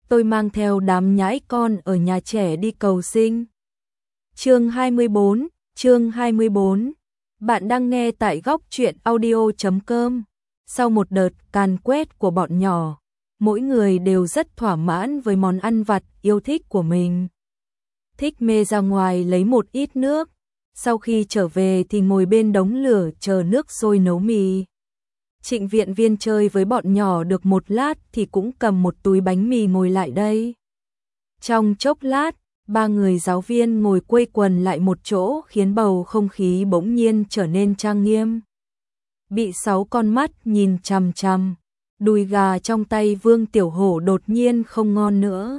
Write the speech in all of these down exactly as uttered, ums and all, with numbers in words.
tôi mang theo đám nhãi con ở nhà trẻ đi cầu sinh. Chương hai mươi bốn, chương hai mươi bốn. Bạn đang nghe tại góc truyện audio chấm com. Sau một đợt càn quét của bọn nhỏ, mỗi người đều rất thỏa mãn với món ăn vặt yêu thích của mình. Thích Mê ra ngoài lấy một ít nước, sau khi trở về thì ngồi bên đống lửa chờ nước sôi nấu mì. Trịnh Viện Viên chơi với bọn nhỏ được một lát thì cũng cầm một túi bánh mì ngồi lại đây. Trong chốc lát, ba người giáo viên ngồi quây quần lại một chỗ khiến bầu không khí bỗng nhiên trở nên trang nghiêm. Bị sáu con mắt nhìn chằm chằm, đùi gà trong tay Vương Tiểu Hổ đột nhiên không ngon nữa.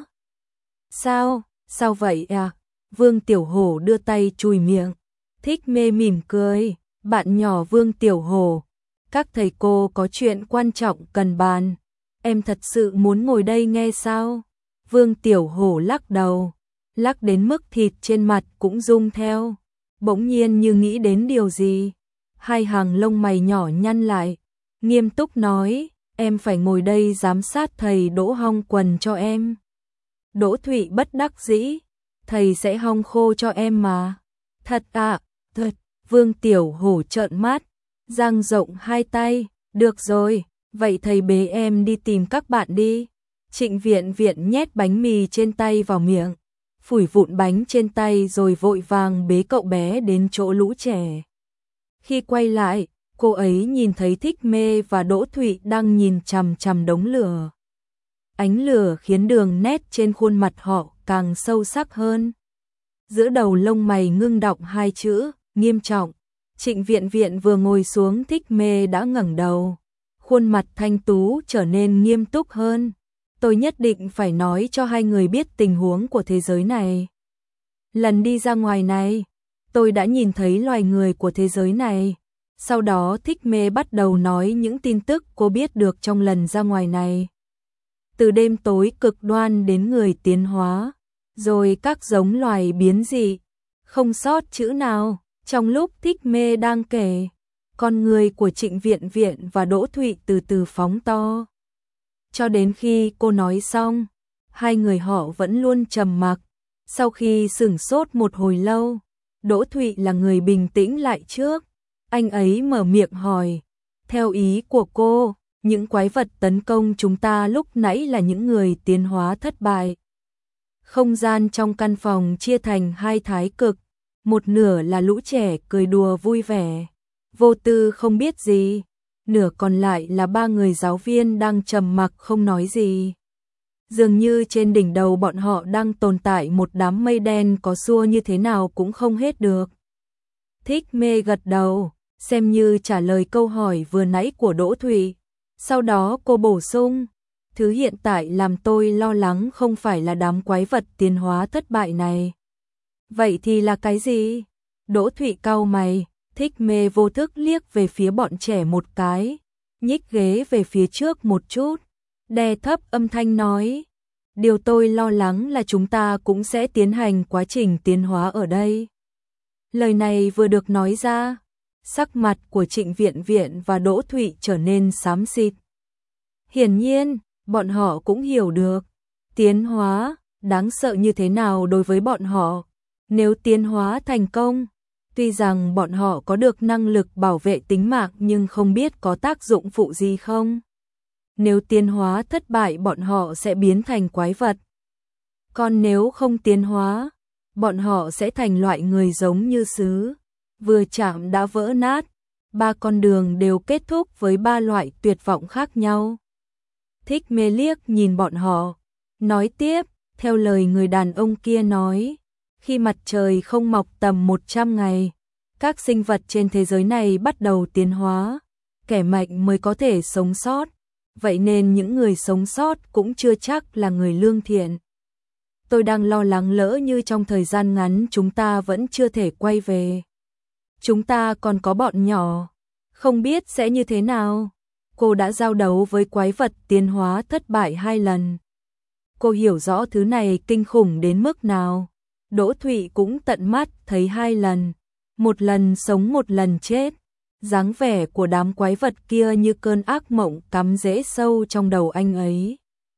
Sao, sao vậy à? Vương Tiểu Hổ đưa tay chùi miệng. Thích Mê mỉm cười, bạn nhỏ Vương Tiểu Hổ, các thầy cô có chuyện quan trọng cần bàn. Em thật sự muốn ngồi đây nghe sao? Vương Tiểu Hổ lắc đầu, lắc đến mức thịt trên mặt cũng rung theo. Bỗng nhiên như nghĩ đến điều gì, hai hàng lông mày nhỏ nhăn lại, nghiêm túc nói, em phải ngồi đây giám sát thầy đỗ hong quần cho em. Đỗ Thụy bất đắc dĩ, thầy sẽ hong khô cho em mà. Thật ạ, thật. Vương Tiểu Hổ trợn mắt, dang rộng hai tay, được rồi, vậy thầy bế em đi tìm các bạn đi. Trịnh Viện Viện nhét bánh mì trên tay vào miệng, phủi vụn bánh trên tay rồi vội vàng bế cậu bé đến chỗ lũ trẻ. Khi quay lại, cô ấy nhìn thấy Thích Mê và Đỗ Thụy đang nhìn chằm chằm đống lửa. Ánh lửa khiến đường nét trên khuôn mặt họ càng sâu sắc hơn. Giữa đầu lông mày ngưng đọng hai chữ, nghiêm trọng. Trịnh Viện Viện vừa ngồi xuống Thích Mê đã ngẩng đầu. Khuôn mặt thanh tú trở nên nghiêm túc hơn. Tôi nhất định phải nói cho hai người biết tình huống của thế giới này. Lần đi ra ngoài này, tôi đã nhìn thấy loài người của thế giới này. Sau đó Thích Mê bắt đầu nói những tin tức cô biết được trong lần ra ngoài này. Từ đêm tối cực đoan đến người tiến hóa, rồi các giống loài biến dị, không sót chữ nào. Trong lúc Thích Mê đang kể, con người của Trịnh Viện Viện và Đỗ Thụy từ từ phóng to. Cho đến khi cô nói xong, hai người họ vẫn luôn trầm mặc. Sau khi sửng sốt một hồi lâu, Đỗ Thụy là người bình tĩnh lại trước. Anh ấy mở miệng hỏi, theo ý của cô, những quái vật tấn công chúng ta lúc nãy là những người tiến hóa thất bại. Không gian trong căn phòng chia thành hai thái cực, một nửa là lũ trẻ cười đùa vui vẻ, vô tư không biết gì, nửa còn lại là ba người giáo viên đang trầm mặc không nói gì. Dường như trên đỉnh đầu bọn họ đang tồn tại một đám mây đen có xua như thế nào cũng không hết được. Thích Mê gật đầu, xem như trả lời câu hỏi vừa nãy của Đỗ Thụy. Sau đó cô bổ sung, thứ hiện tại làm tôi lo lắng không phải là đám quái vật tiến hóa thất bại này. Vậy thì là cái gì? Đỗ Thụy cau mày, Thích Mê vô thức liếc về phía bọn trẻ một cái, nhích ghế về phía trước một chút, đè thấp âm thanh nói, điều tôi lo lắng là chúng ta cũng sẽ tiến hành quá trình tiến hóa ở đây. Lời này vừa được nói ra, sắc mặt của Trịnh Viện Viện và Đỗ Thụy trở nên xám xịt. Hiển nhiên, bọn họ cũng hiểu được, tiến hóa, đáng sợ như thế nào đối với bọn họ. Nếu tiến hóa thành công, tuy rằng bọn họ có được năng lực bảo vệ tính mạng nhưng không biết có tác dụng phụ gì không. Nếu tiến hóa thất bại bọn họ sẽ biến thành quái vật. Còn nếu không tiến hóa, bọn họ sẽ thành loại người giống như sứ, vừa chạm đã vỡ nát. Ba con đường đều kết thúc với ba loại tuyệt vọng khác nhau. Thích Mê liếc nhìn bọn họ, nói tiếp, theo lời người đàn ông kia nói, khi mặt trời không mọc tầm một trăm ngày, các sinh vật trên thế giới này bắt đầu tiến hóa, kẻ mạnh mới có thể sống sót, vậy nên những người sống sót cũng chưa chắc là người lương thiện. Tôi đang lo lắng lỡ như trong thời gian ngắn chúng ta vẫn chưa thể quay về. Chúng ta còn có bọn nhỏ, không biết sẽ như thế nào. Cô đã giao đấu với quái vật tiến hóa thất bại hai lần. Cô hiểu rõ thứ này kinh khủng đến mức nào. Đỗ Thụy cũng tận mắt thấy hai lần, một lần sống một lần chết. Dáng vẻ của đám quái vật kia như cơn ác mộng cắm rễ sâu trong đầu anh ấy.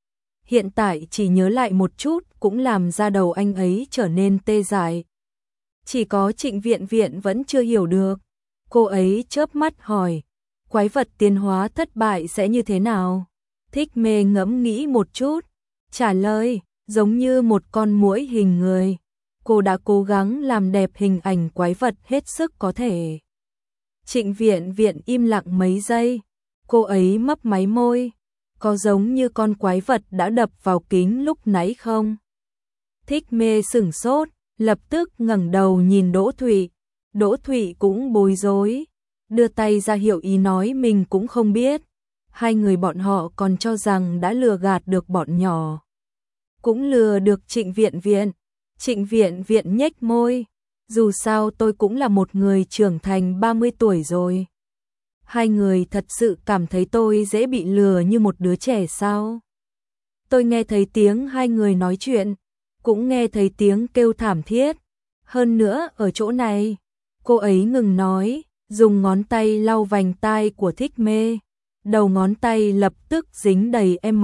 hiện tại chỉ nhớ lại một chút cũng làm ra đầu anh ấy trở nên tê dại. Chỉ có Trịnh Viện Viện vẫn chưa hiểu được. Cô ấy chớp mắt hỏi, quái vật tiến hóa thất bại sẽ như thế nào? Thích Mê ngẫm nghĩ một chút, trả lời, giống như một con muỗi hình người. Cô đã cố gắng làm đẹp hình ảnh quái vật hết sức có thể. Trịnh Viện Viện im lặng mấy giây, cô ấy mấp máy môi, có giống như con quái vật đã đập vào kính lúc nãy không? Thích Mê sửng sốt, lập tức ngẩng đầu nhìn Đỗ Thụy. Đỗ Thụy cũng bối rối, đưa tay ra hiệu ý nói mình cũng không biết. Hai người bọn họ còn cho rằng đã lừa gạt được bọn nhỏ, cũng lừa được Trịnh Viện Viện. Trịnh Viện Viện nhếch môi, dù sao tôi cũng là một người trưởng thành ba mươi tuổi rồi. Hai người thật sự cảm thấy tôi dễ bị lừa như một đứa trẻ sao? Tôi nghe thấy tiếng hai người nói chuyện, cũng nghe thấy tiếng kêu thảm thiết. Hơn nữa ở chỗ này, cô ấy ngừng nói, dùng ngón tay lau vành tai của Thích Mê. Đầu ngón tay lập tức dính đầy M,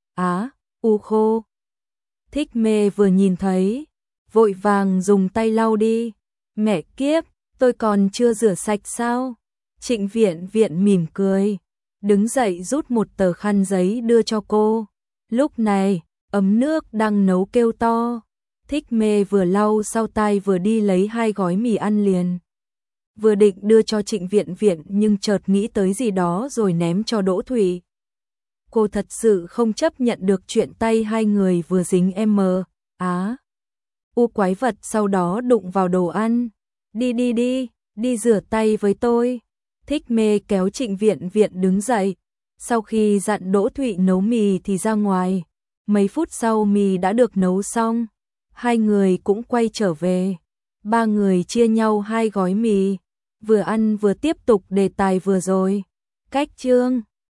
Á, U khô. Thích Mê vừa nhìn thấy, vội vàng dùng tay lau đi. Mẹ kiếp, tôi còn chưa rửa sạch sao? Trịnh Viện Viện mỉm cười, đứng dậy rút một tờ khăn giấy đưa cho cô. Lúc này, ấm nước đang nấu kêu to. Thích Mê vừa lau sau tay vừa đi lấy hai gói mì ăn liền. Vừa định đưa cho Trịnh Viện Viện nhưng chợt nghĩ tới gì đó rồi ném cho Đỗ Thụy. Cô thật sự không chấp nhận được chuyện tay hai người vừa dính M, Á, U quái vật sau đó đụng vào đồ ăn. Đi đi đi, đi rửa tay với tôi. Thích Mê kéo Trịnh Viện Viện đứng dậy. Sau khi dặn Đỗ Thụy nấu mì thì ra ngoài. Mấy phút sau mì đã được nấu xong. Hai người cũng quay trở về. Ba người chia nhau hai gói mì. Vừa ăn vừa tiếp tục đề tài vừa rồi. Cách chương